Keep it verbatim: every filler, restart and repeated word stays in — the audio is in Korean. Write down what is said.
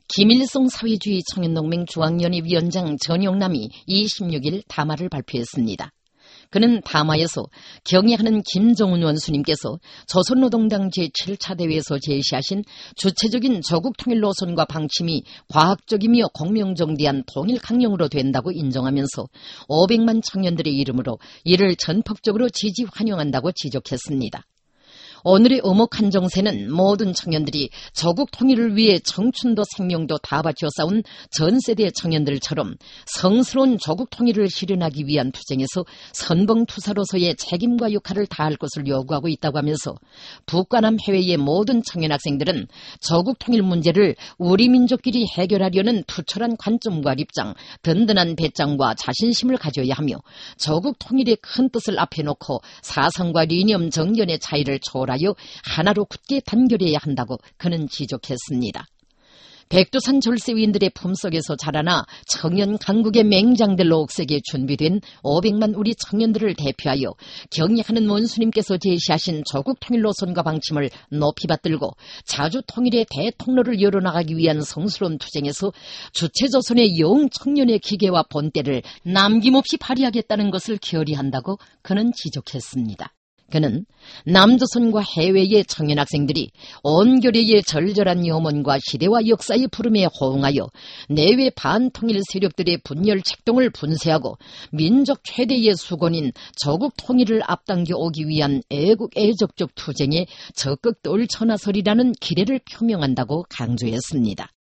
김일성 사회주의 청년동맹 중앙연합위원장 전용남이 이십육일 담화를 발표했습니다. 그는 담화에서 경애하는 김정은 원수님께서 조선노동당 제칠 차 대회에서 제시하신 주체적인 조국 통일 노선과 방침이 과학적이며 공명정대한 통일 강령으로 된다고 인정하면서 오백만 청년들의 이름으로 이를 전폭적으로 지지 환영한다고 지적했습니다. 오늘의 엄혹한 정세는 모든 청년들이 조국 통일을 위해 청춘도 생명도 다 바쳐 싸운 전 세대 청년들처럼 성스러운 조국 통일을 실현하기 위한 투쟁에서 선봉투사로서의 책임과 역할을 다할 것을 요구하고 있다고 하면서 북과 남 해외의 모든 청년 학생들은 조국 통일 문제를 우리 민족끼리 해결하려는 투철한 관점과 입장, 든든한 배짱과 자신심을 가져야 하며 조국 통일의 큰 뜻을 앞에 놓고 사상과 이념, 정견의 차이를 초월하여 하나로 굳게 단결해야 한다고 그는 지적했습니다. 백두산 절세위인들의 품속에서 자라나 청년 강국의 맹장들로 억세게 준비된 오백만 우리 청년들을 대표하여 경애하는 원수님께서 제시하신 조국 통일 노선과 방침을 높이 받들고 자주 통일의 대통로를 열어나가기 위한 성스러운 투쟁에서 주체조선의 영청년의 기계와 본때를 남김없이 발휘하겠다는 것을 결의한다고 그는 지적했습니다. 그는 남조선과 해외의 청년 학생들이 온결의의 절절한 염원과 시대와 역사의 부름에 호응하여 내외 반통일 세력들의 분열 책동을 분쇄하고 민족 최대의 수건인 조국 통일을 앞당겨 오기 위한 애국 애적적 투쟁에 적극 떨쳐나서리라는 기대를 표명한다고 강조했습니다.